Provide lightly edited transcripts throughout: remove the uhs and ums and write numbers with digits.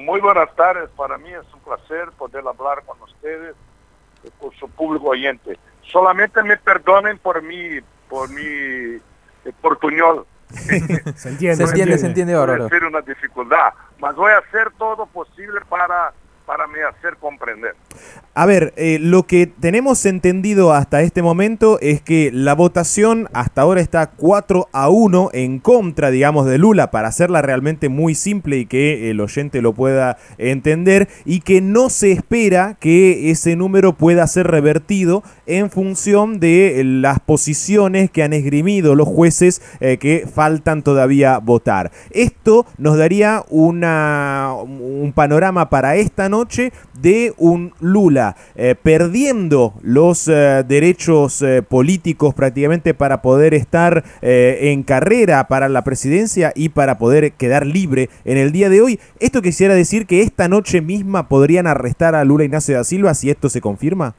Muy buenas tardes, para mí es un placer poder hablar con ustedes, con su público oyente. Solamente me perdonen por mi portuñol. Se entiende, bárbaro. Puede ser una dificultad, mas voy a hacer todo posible para me hacer comprender. A ver, lo que tenemos entendido hasta este momento es que la votación hasta ahora está 4-1 en contra, digamos, de Lula, para hacerla realmente muy simple y que el oyente lo pueda entender, y que no se espera que ese número pueda ser revertido en función de las posiciones que han esgrimido los jueces que faltan todavía votar. Esto nos daría un panorama para esta noche de un Lula perdiendo los derechos políticos prácticamente para poder estar en carrera para la presidencia y para poder quedar libre en el día de hoy. Esto quisiera decir que esta noche misma podrían arrestar a Lula Ignacio da Silva si esto se confirma.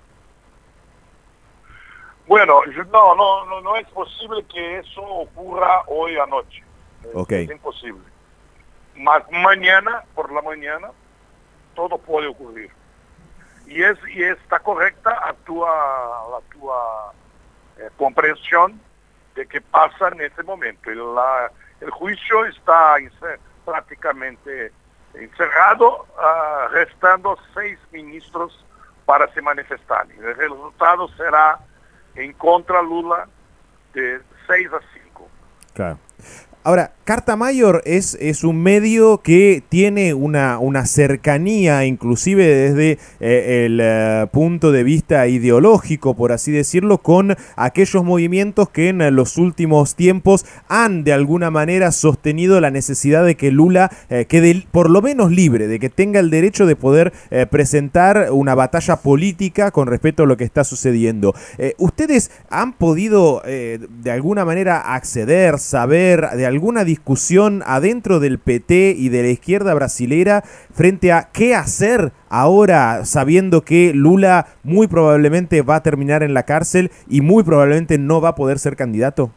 Bueno, no es posible que eso ocurra hoy anoche. Okay. Es imposible. Mas mañana, por la mañana, todo puede ocurrir. Y está correcta tu comprensión de que pasa en este momento. El juicio está prácticamente encerrado, restando 6 ministros para se manifestar. El resultado será en contra Lula de 6-5. Claro. Ahora, Carta Mayor es un medio que tiene una cercanía, inclusive desde el punto de vista ideológico, por así decirlo, con aquellos movimientos que en los últimos tiempos han de alguna manera sostenido la necesidad de que Lula quede por lo menos libre, de que tenga el derecho de poder presentar una batalla política con respecto a lo que está sucediendo. ¿Ustedes han podido de alguna manera acceder, saber de alguna discusión adentro del PT y de la izquierda brasilera frente a qué hacer ahora, sabiendo que Lula muy probablemente va a terminar en la cárcel y muy probablemente no va a poder ser candidato?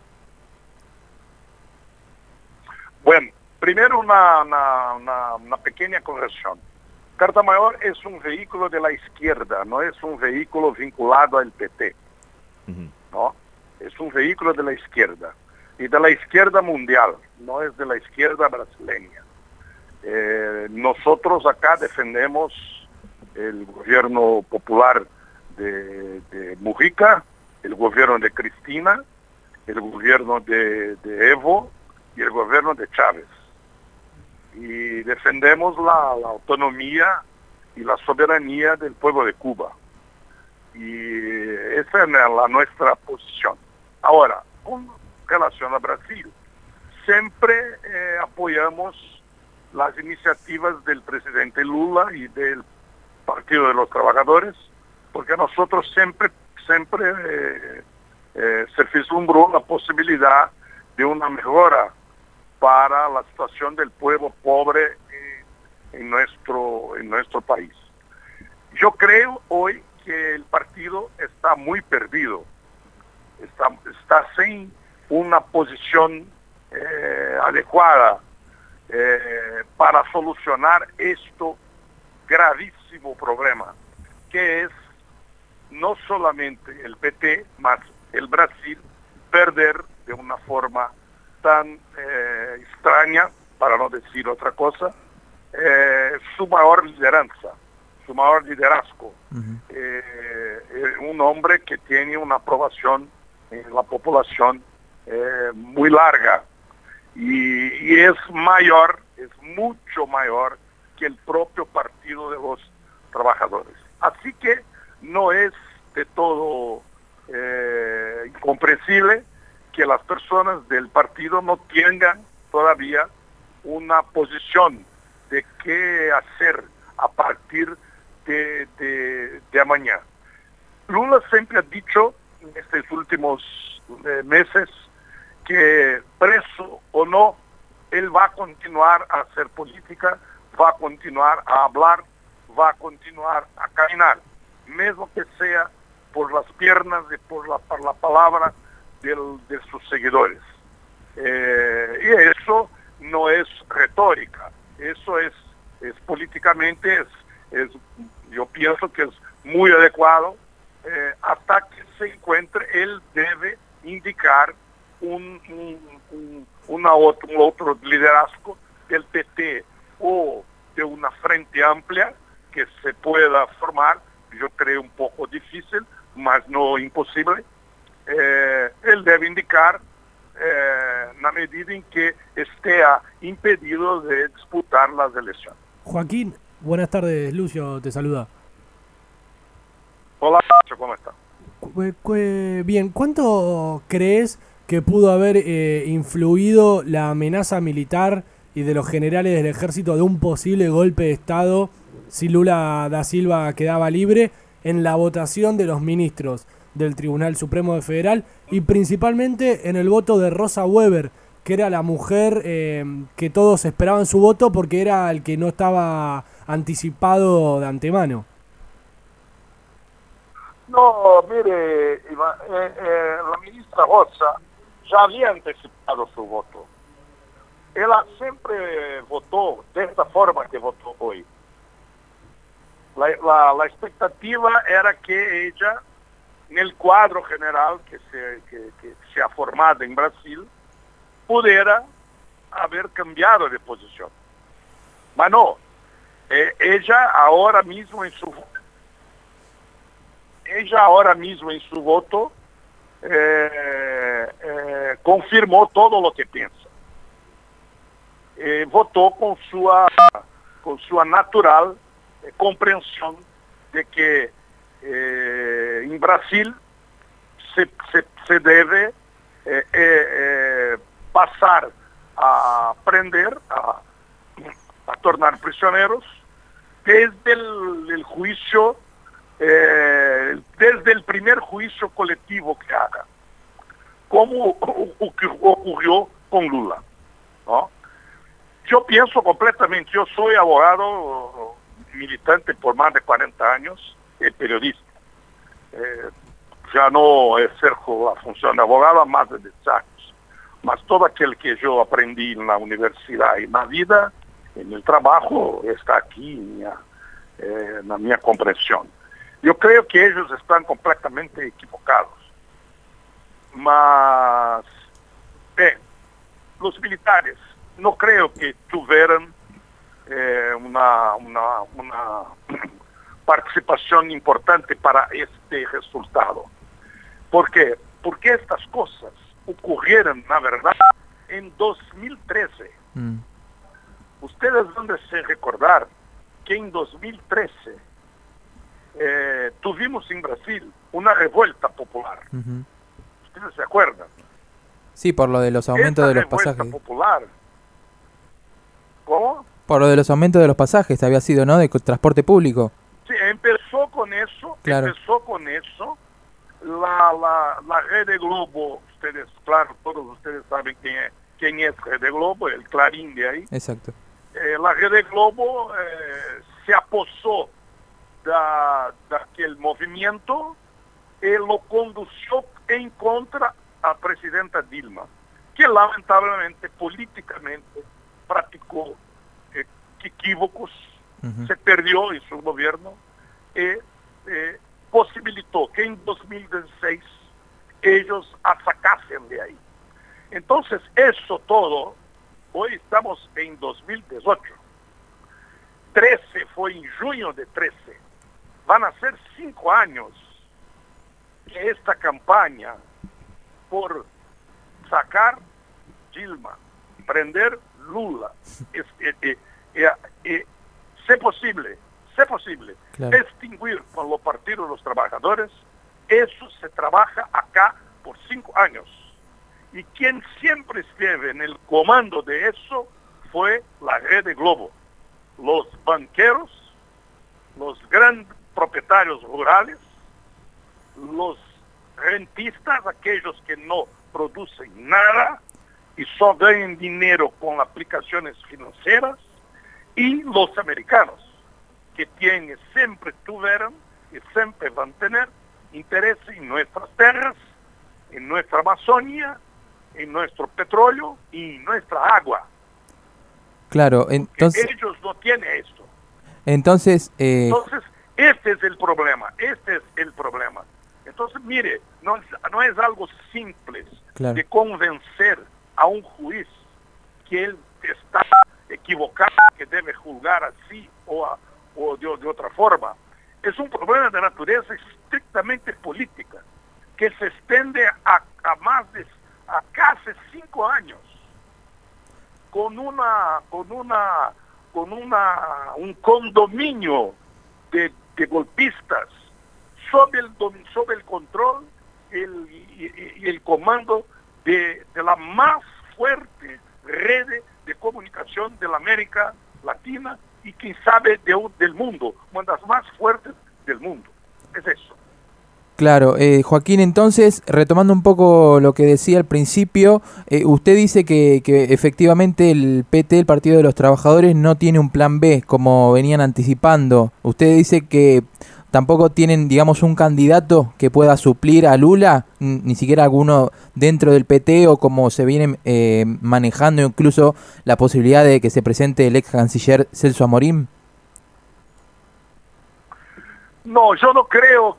Bueno, primero una pequeña corrección. Carta Mayor es un vehículo de la izquierda, no es un vehículo vinculado al PT. ¿No? Es un vehículo de la izquierda. Y de la izquierda mundial, no es de la izquierda brasileña. Nosotros acá defendemos el gobierno popular de Mujica, el gobierno de Cristina, el gobierno de Evo y el gobierno de Chávez. Y defendemos la autonomía y la soberanía del pueblo de Cuba. Y esa es nuestra posición. Ahora, con relación a Brasil, siempre apoyamos las iniciativas del presidente Lula y del Partido de los Trabajadores, porque a nosotros siempre se vislumbró la posibilidad de una mejora para la situación del pueblo pobre en nuestro país. Yo creo hoy que el partido está muy perdido, está sin una posición adecuada para solucionar esto gravísimo problema, que es no solamente el PT, más el Brasil perder de una forma tan extraña, para no decir otra cosa, su mayor lideranza, su mayor liderazgo. Un hombre que tiene una aprobación en la población muy larga y es mayor, es mucho mayor que el propio Partido de los Trabajadores. Así que no es de todo incomprensible que las personas del partido no tengan todavía una posición de qué hacer a partir de mañana. Lula siempre ha dicho en estos últimos meses que preso o no, él va a continuar a hacer política, va a continuar a hablar, va a continuar a caminar, mismo que sea por las piernas y por la palabra de sus seguidores. Y eso no es retórica, eso es es políticamente, yo pienso que es muy adecuado, hasta que se encuentre, él debe indicar un otro liderazgo del PT o de una frente amplia que se pueda formar, yo creo un poco difícil, mas no imposible. Él debe indicar na medida en que esté impedido de disputar las elecciones. Joaquín, buenas tardes, Lucio te saluda. Hola, ¿cómo está? Bien, ¿cuánto crees que pudo haber influido la amenaza militar y de los generales del ejército de un posible golpe de Estado si Lula da Silva quedaba libre en la votación de los ministros del Tribunal Supremo Federal y principalmente en el voto de Rosa Weber, que era la mujer que todos esperaban su voto porque era el que no estaba anticipado de antemano? No, mire, Iván, la ministra Rosa ya había anticipado su voto. Ella siempre votó de esta forma que votó hoy. La expectativa era que ella, en el cuadro general que se ha formado en Brasil, pudiera haber cambiado de posición. Mas no, ella ahora mismo en su voto confirmó todo lo que piensa. Votó con su natural comprensión de que en Brasil se debe pasar a prender, a tornar prisioneros desde el juicio, desde el primer juicio colectivo que haga, como ocurrió con Lula, ¿no? Yo pienso completamente, yo soy abogado militante por más de 40 años, periodista. Ya no ejerzo la función de abogado há más de 10 años. Mas todo aquel que yo aprendí en la universidad y en la vida, en el trabajo, está aquí en la mi comprensión. Yo creo que ellos están completamente equivocados. Mas, los militares no creo que tuvieran una participación importante para este resultado. ¿Por qué? Porque estas cosas ocurrieron, la verdad, en 2013. Ustedes han de se recordar que en 2013 tuvimos en Brasil una revuelta popular. ¿Ustedes se acuerdan? Sí, por lo de los aumentos de los pasajes. Popular. ¿Cómo? Por lo de los aumentos de los pasajes, había sido, ¿no? De transporte público. Sí, empezó con eso, claro. La Rede Globo, ustedes, claro, todos ustedes saben quién es Rede Globo, el Clarín de ahí. Exacto. La Rede Globo se aposó de aquel movimiento y lo condució en contra a presidenta Dilma, que lamentablemente políticamente practicó equívocos, se perdió en su gobierno y posibilitó que en 2016 ellos sacasen de ahí. Entonces, eso todo, hoy estamos en 2018. 13 fue en junio de 13. Van a ser 5 años que esta campaña por sacar Dilma, prender Lula, se posible, claro, extinguir con los partidos de los trabajadores, eso se trabaja acá por 5 años. Y quien siempre estuvo en el comando de eso fue la Rede Globo. Los banqueros, los grandes propietarios rurales, los rentistas, aquellos que no producen nada y solo ganan dinero con aplicaciones financieras, y los americanos, que siempre tuvieron y siempre van a tener interés en nuestras tierras, en nuestra Amazonia, en nuestro petróleo y en nuestra agua. Claro, entonces... Ellos no tienen esto. Entonces, Entonces, este es el problema, Entonces, mire, no es algo simple Claro. de convencer a un juez que él está equivocado, que debe juzgar así o de otra forma. Es un problema de naturaleza estrictamente política, que se extiende a casi 5 años, con un condominio de golpistas sobre el control y el comando de la más fuerte red de comunicación de la América Latina y quien sabe del mundo, una de las más fuertes del mundo. Es eso. claro, Joaquín, entonces, retomando un poco lo que decía al principio, usted dice que efectivamente el PT, el Partido de los Trabajadores, no tiene un plan B, como venían anticipando. Usted dice que tampoco tienen, digamos, un candidato que pueda suplir a Lula, ni siquiera alguno dentro del PT, o como se viene manejando incluso la posibilidad de que se presente el ex canciller Celso Amorín. No, yo no creo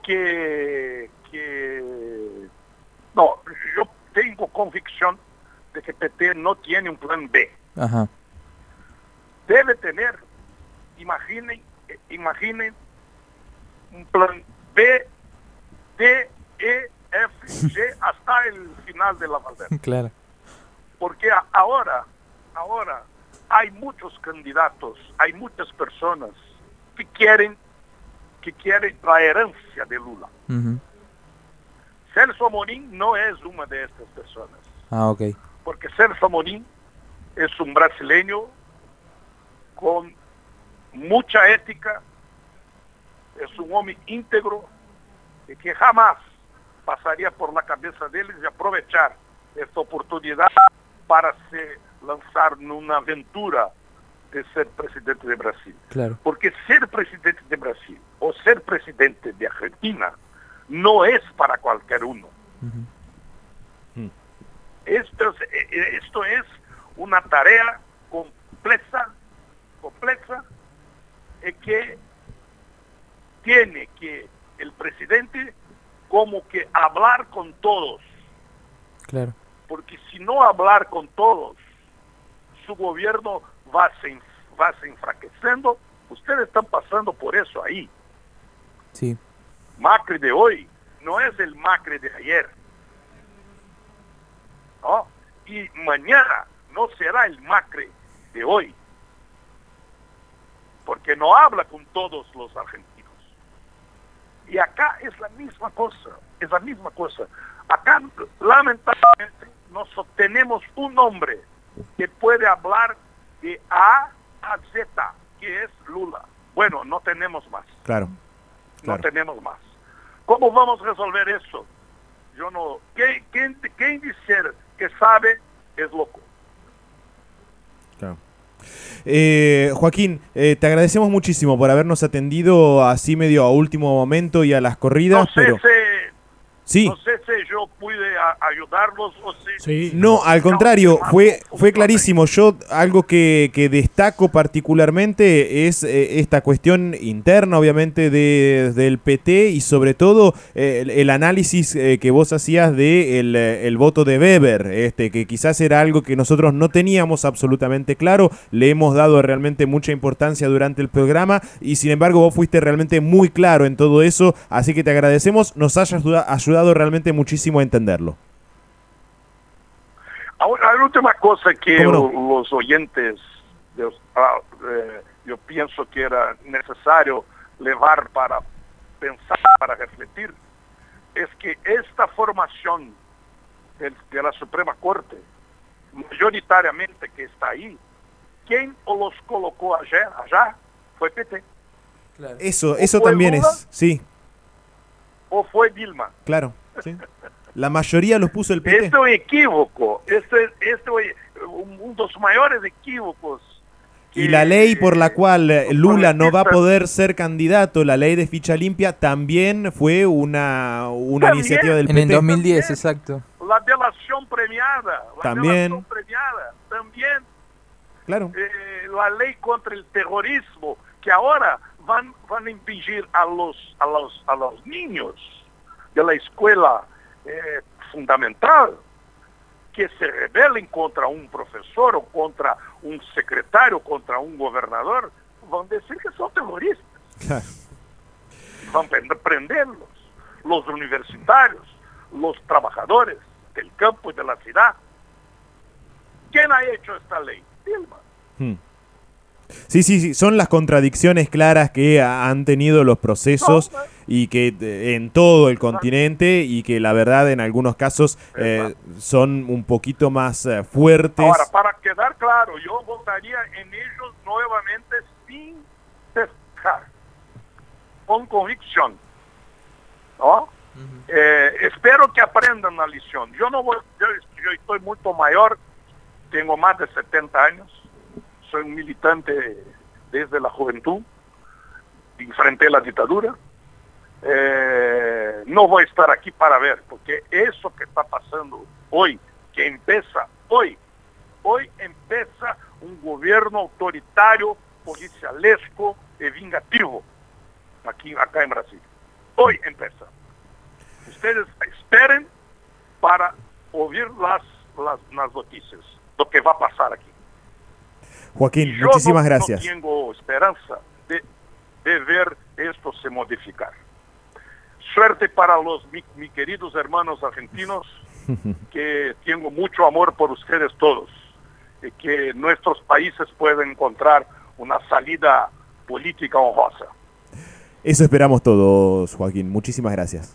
no, yo tengo convicción de que PT no tiene un plan B. Ajá. Debe tener, imaginen un plan B, D, E, F, G hasta el final de la Valverde. Claro. Porque ahora hay muchos candidatos, hay muchas personas que quieren la herencia de Lula. Uh-huh. Celso Amorín no es una de estas personas. Ah, ok. Porque Celso Amorín es un brasileño con mucha ética, es un hombre íntegro y que jamás pasaría por la cabeza de él de aprovechar esta oportunidad para se lanzar en una aventura de ser presidente de Brasil. Claro. Porque ser presidente de Brasil o ser presidente de Argentina no es para cualquier uno. Uh-huh. Esto es una tarea compleja que tiene que el presidente como que hablar con todos. Claro. Porque si no hablar con todos, su gobierno va se enfraqueciendo. Ustedes están pasando por eso ahí. Sí. Macri de hoy no es el Macri de ayer, ¿no? Y mañana no será el Macri de hoy, porque no habla con todos los argentinos. Y acá es la misma cosa, Acá, lamentablemente, nosotros tenemos un hombre que puede hablar de A a Z, que es Lula. Bueno, no tenemos más. Claro. No tenemos más. ¿Cómo vamos a resolver eso? Yo no. ¿Quién dice que sabe es loco? Claro. Joaquín, te agradecemos muchísimo por habernos atendido así medio a último momento y a las corridas, pero... Sí. No sé si yo pude ayudarlos o si... Sí. No, al contrario, fue clarísimo. Yo algo que destaco particularmente es esta cuestión interna, obviamente, del PT y sobre todo el análisis que vos hacías de el voto de Weber, que quizás era algo que nosotros no teníamos absolutamente claro, le hemos dado realmente mucha importancia durante el programa y sin embargo vos fuiste realmente muy claro en todo eso, así que te agradecemos, nos hayas ayudado realmente muchísimo a entenderlo. Ahora, la última cosa que ¿Cómo no? los oyentes, yo pienso que era necesario llevar para pensar, para refletir, es que esta formación de la Suprema Corte, mayoritariamente que está ahí, quien los colocó allá fue PT. Claro. Eso ¿O fue también Lula? es, sí, ¿O fue Dilma? claro. Sí. La mayoría los puso el PT. Este es un equívoco, este es uno de los mayores equívocos. Y la ley por la cual Lula no va a progresistas- poder ser candidato, la ley de ficha limpia, también fue una También. iniciativa del En el PT. 2010, exacto. La delación premiada. También. También. Claro. La ley contra el terrorismo, que ahora van a impingir a los niños de la escuela fundamental que se rebelen contra un profesor o contra un secretario, contra un gobernador, van a decir que son terroristas. Claro. Van a prenderlos, los universitarios, los trabajadores del campo y de la ciudad. ¿Quién ha hecho esta ley? Dilma. Sí, son las contradicciones claras que han tenido los procesos y que en todo el continente, y que la verdad en algunos casos son un poquito más fuertes. Ahora, para quedar claro, yo votaría en ellos nuevamente sin pescar, con convicción, ¿no? Espero que aprendan la lección. Yo estoy mucho mayor, tengo más de 70 años, soy un militante desde la juventud, enfrenté la dictadura. No voy a estar aquí para ver, porque eso que está pasando hoy, que empieza hoy empieza un gobierno autoritario, policialesco y vingativo acá en Brasil. Hoy empieza. Ustedes esperen para oír las noticias, lo que va a pasar aquí. Joaquín, muchísimas gracias. Yo no tengo esperanza de ver esto se modificar. Suerte para mis queridos hermanos argentinos, que tengo mucho amor por ustedes todos, y que nuestros países puedan encontrar una salida política honrosa. Eso esperamos todos, Joaquín. Muchísimas gracias.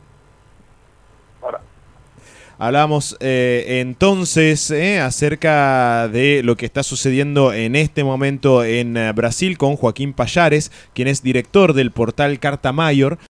Hablamos entonces acerca de lo que está sucediendo en este momento en Brasil con Joaquín Pallares, quien es director del portal Carta Maior.